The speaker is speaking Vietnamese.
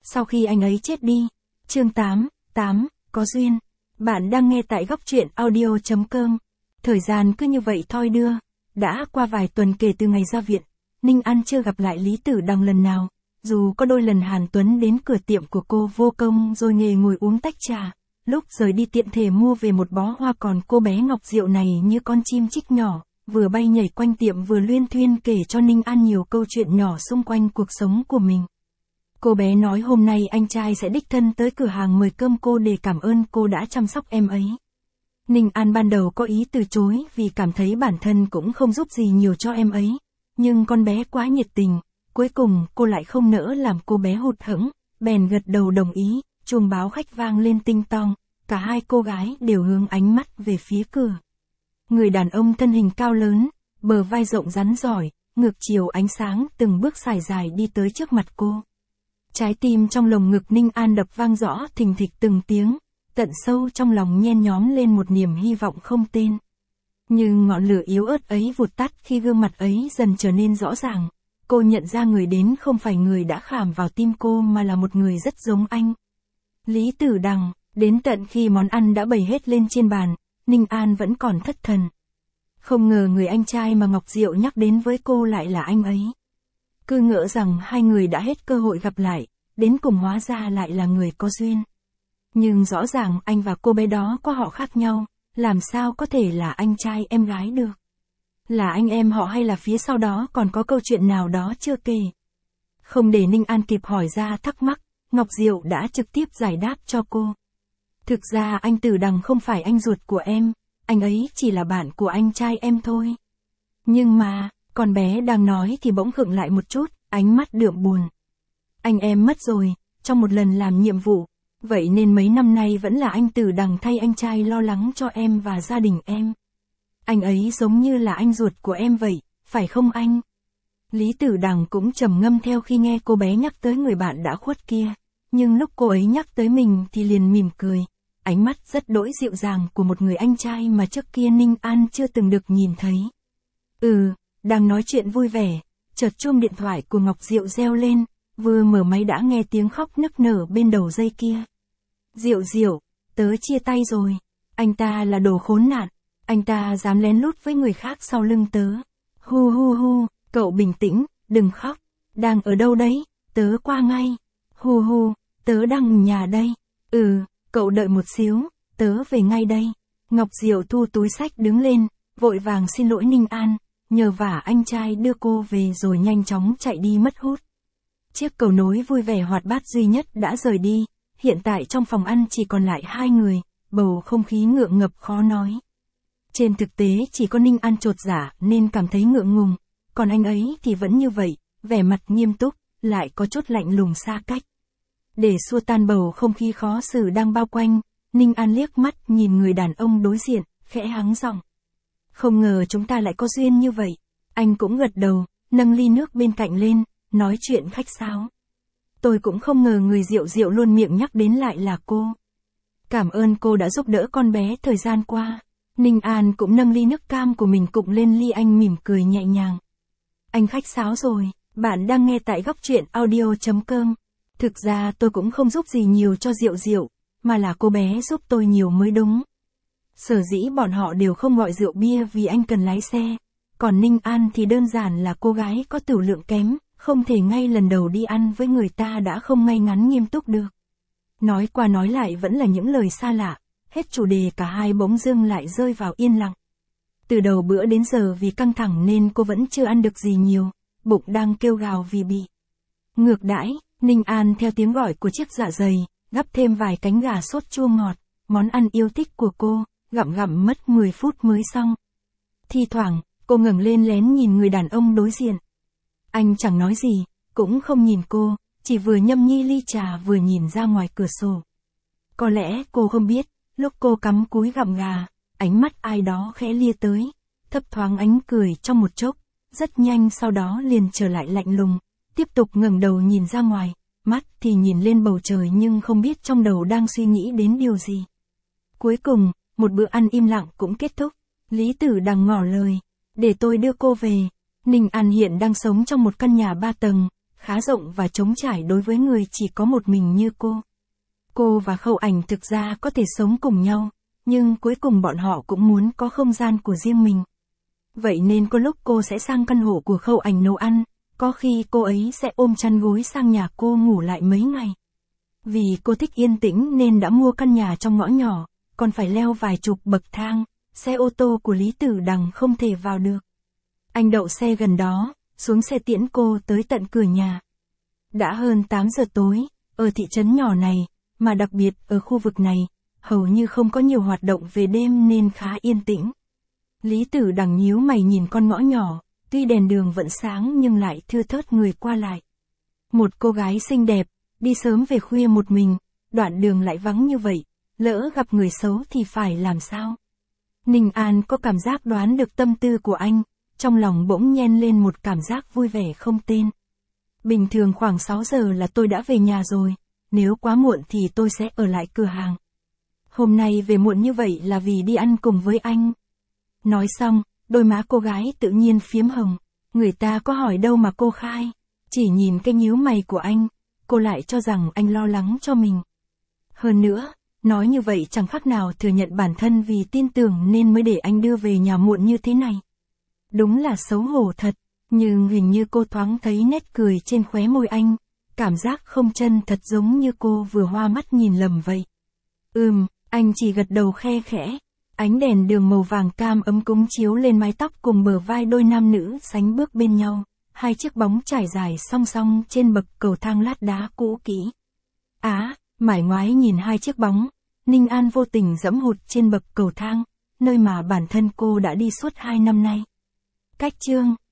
sau khi anh ấy chết đi. Chương 8, có duyên. Bạn đang nghe tại góc truyện audio.com. Thời gian cứ như vậy thoi đưa. Đã qua vài tuần kể từ ngày ra viện, Ninh An chưa gặp lại Lý Tử Đằng lần nào. Dù có đôi lần Hàn Tuấn đến cửa tiệm của cô vô công rồi nghề ngồi uống tách trà. Lúc rời đi tiện thể mua về một bó hoa, còn cô bé Ngọc Diệu này như con chim chích nhỏ, vừa bay nhảy quanh tiệm vừa luyên thuyên kể cho Ninh An nhiều câu chuyện nhỏ xung quanh cuộc sống của mình. Cô bé nói hôm nay anh trai sẽ đích thân tới cửa hàng mời cơm cô để cảm ơn cô đã chăm sóc em ấy. Ninh An ban đầu có ý từ chối vì cảm thấy bản thân cũng không giúp gì nhiều cho em ấy. Nhưng con bé quá nhiệt tình, cuối cùng cô lại không nỡ làm cô bé hụt hẫng, bèn gật đầu đồng ý. Chuông báo khách vang lên tinh tong, cả hai cô gái đều hướng ánh mắt về phía cửa. Người đàn ông thân hình cao lớn, bờ vai rộng rắn giỏi, ngược chiều ánh sáng từng bước sải dài đi tới trước mặt cô. Trái tim trong lồng ngực Ninh An đập vang rõ thình thịch từng tiếng, tận sâu trong lòng nhen nhóm lên một niềm hy vọng không tên. Nhưng ngọn lửa yếu ớt ấy vụt tắt khi gương mặt ấy dần trở nên rõ ràng. Cô nhận ra người đến không phải người đã khảm vào tim cô mà là một người rất giống anh. Lý Tử Đằng. Đến tận khi món ăn đã bày hết lên trên bàn, Ninh An vẫn còn thất thần. Không ngờ người anh trai mà Ngọc Diệu nhắc đến với cô lại là anh ấy. Cứ ngỡ rằng hai người đã hết cơ hội gặp lại, đến cùng hóa ra lại là người có duyên. Nhưng rõ ràng anh và cô bé đó có họ khác nhau, làm sao có thể là anh trai em gái được. Là anh em họ hay là phía sau đó còn có câu chuyện nào đó chưa kể. Không để Ninh An kịp hỏi ra thắc mắc, Ngọc Diệu đã trực tiếp giải đáp cho cô. Thực ra anh Tử Đằng không phải anh ruột của em, anh ấy chỉ là bạn của anh trai em thôi. Nhưng mà, con bé đang nói thì bỗng khựng lại một chút, ánh mắt đượm buồn. Anh em mất rồi, trong một lần làm nhiệm vụ, vậy nên mấy năm nay vẫn là anh Tử Đằng thay anh trai lo lắng cho em và gia đình em. Anh ấy giống như là anh ruột của em vậy, phải không anh? Lý Tử Đằng cũng trầm ngâm theo khi nghe cô bé nhắc tới người bạn đã khuất kia, nhưng lúc cô ấy nhắc tới mình thì liền mỉm cười. Ánh mắt rất đỗi dịu dàng của một người anh trai mà trước kia Ninh An chưa từng được nhìn thấy. Đang nói chuyện vui vẻ, chợt chuông điện thoại của Ngọc Diệu reo lên, vừa mở máy đã nghe tiếng khóc nức nở bên đầu dây kia. Diệu, tớ chia tay rồi, anh ta là đồ khốn nạn, anh ta dám lén lút với người khác sau lưng tớ. Hu, cậu bình tĩnh, đừng khóc, đang ở đâu đấy, tớ qua ngay. Hu, tớ đang ở nhà đây. Cậu đợi một xíu, tớ về ngay đây. Ngọc Diệu thu túi xách đứng lên, vội vàng xin lỗi Ninh An, nhờ vả anh trai đưa cô về rồi nhanh chóng chạy đi mất hút. Chiếc cầu nối vui vẻ hoạt bát duy nhất đã rời đi, hiện tại trong phòng ăn chỉ còn lại hai người, bầu không khí ngượng ngập khó nói. Trên thực tế chỉ có Ninh An chột dạ nên cảm thấy ngượng ngùng, còn anh ấy thì vẫn như vậy, vẻ mặt nghiêm túc, lại có chút lạnh lùng xa cách. Để xua tan bầu không khí khó xử đang bao quanh, Ninh An liếc mắt nhìn người đàn ông đối diện, khẽ hắng giọng. Không ngờ chúng ta lại có duyên như vậy. Anh cũng gật đầu, nâng ly nước bên cạnh lên, nói chuyện khách sáo. Tôi cũng không ngờ người Diệu luôn miệng nhắc đến lại là cô. Cảm ơn cô đã giúp đỡ con bé thời gian qua. Ninh An cũng nâng ly nước cam của mình cụng lên ly anh mỉm cười nhẹ nhàng. Anh khách sáo rồi, bạn đang nghe tại góc truyện audio.com. Thực ra tôi cũng không giúp gì nhiều cho Diệu, mà là cô bé giúp tôi nhiều mới đúng. Sở dĩ bọn họ đều không gọi rượu bia vì anh cần lái xe, còn Ninh An thì đơn giản là cô gái có tửu lượng kém, không thể ngay lần đầu đi ăn với người ta đã không ngay ngắn nghiêm túc được. Nói qua nói lại vẫn là những lời xa lạ, hết chủ đề cả hai bỗng dưng lại rơi vào yên lặng. Từ đầu bữa đến giờ vì căng thẳng nên cô vẫn chưa ăn được gì nhiều, bụng đang kêu gào vì bị ngược đãi. Ninh An theo tiếng gọi của chiếc dạ dày, gắp thêm vài cánh gà sốt chua ngọt, món ăn yêu thích của cô, gặm mất 10 phút mới xong. Thi thoảng, cô ngẩng lên lén nhìn người đàn ông đối diện. Anh chẳng nói gì, cũng không nhìn cô, chỉ vừa nhâm nhi ly trà vừa nhìn ra ngoài cửa sổ. Có lẽ cô không biết, lúc cô cắm cúi gặm gà, ánh mắt ai đó khẽ lia tới, thấp thoáng ánh cười trong một chốc, rất nhanh sau đó liền trở lại lạnh lùng. Tiếp tục ngẩng đầu nhìn ra ngoài, mắt thì nhìn lên bầu trời nhưng không biết trong đầu đang suy nghĩ đến điều gì. Cuối cùng, một bữa ăn im lặng cũng kết thúc. Lý Tử Đằng ngỏ lời, để tôi đưa cô về. Ninh An hiện đang sống trong một căn nhà 3 tầng, khá rộng và trống trải đối với người chỉ có một mình như cô. Cô và Khâu Ảnh thực ra có thể sống cùng nhau, nhưng cuối cùng bọn họ cũng muốn có không gian của riêng mình. Vậy nên có lúc cô sẽ sang căn hộ của Khâu Ảnh nấu ăn, có khi cô ấy sẽ ôm chăn gối sang nhà cô ngủ lại mấy ngày. Vì cô thích yên tĩnh nên đã mua căn nhà trong ngõ nhỏ, còn phải leo vài chục bậc thang, xe ô tô của Lý Tử Đằng không thể vào được. Anh đậu xe gần đó, xuống xe tiễn cô tới tận cửa nhà. Đã hơn 8 giờ tối, ở thị trấn nhỏ này, mà đặc biệt ở khu vực này, hầu như không có nhiều hoạt động về đêm nên khá yên tĩnh. Lý Tử Đằng nhíu mày nhìn con ngõ nhỏ, tuy đèn đường vẫn sáng nhưng lại thưa thớt người qua lại. Một cô gái xinh đẹp, đi sớm về khuya một mình, đoạn đường lại vắng như vậy, lỡ gặp người xấu thì phải làm sao? Ninh An có cảm giác đoán được tâm tư của anh, trong lòng bỗng nhen lên một cảm giác vui vẻ không tên. Bình thường khoảng 6 giờ là tôi đã về nhà rồi, nếu quá muộn thì tôi sẽ ở lại cửa hàng. Hôm nay về muộn như vậy là vì đi ăn cùng với anh. Nói xong, đôi má cô gái tự nhiên phiếm hồng, người ta có hỏi đâu mà cô khai. Chỉ nhìn cái nhíu mày của anh, cô lại cho rằng anh lo lắng cho mình. Hơn nữa, nói như vậy chẳng khác nào thừa nhận bản thân vì tin tưởng nên mới để anh đưa về nhà muộn như thế này. Đúng là xấu hổ thật, nhưng hình như cô thoáng thấy nét cười trên khóe môi anh, cảm giác không chân thật giống như cô vừa hoa mắt nhìn lầm vậy. Anh chỉ gật đầu khe khẽ. Ánh đèn đường màu vàng cam ấm cúng chiếu lên mái tóc cùng bờ vai đôi nam nữ sánh bước bên nhau, hai chiếc bóng trải dài song song trên bậc cầu thang lát đá cũ kỹ. Mải ngoái nhìn hai chiếc bóng, Ninh An vô tình giẫm hụt trên bậc cầu thang, nơi mà bản thân cô đã đi suốt 2 năm nay. Cách chương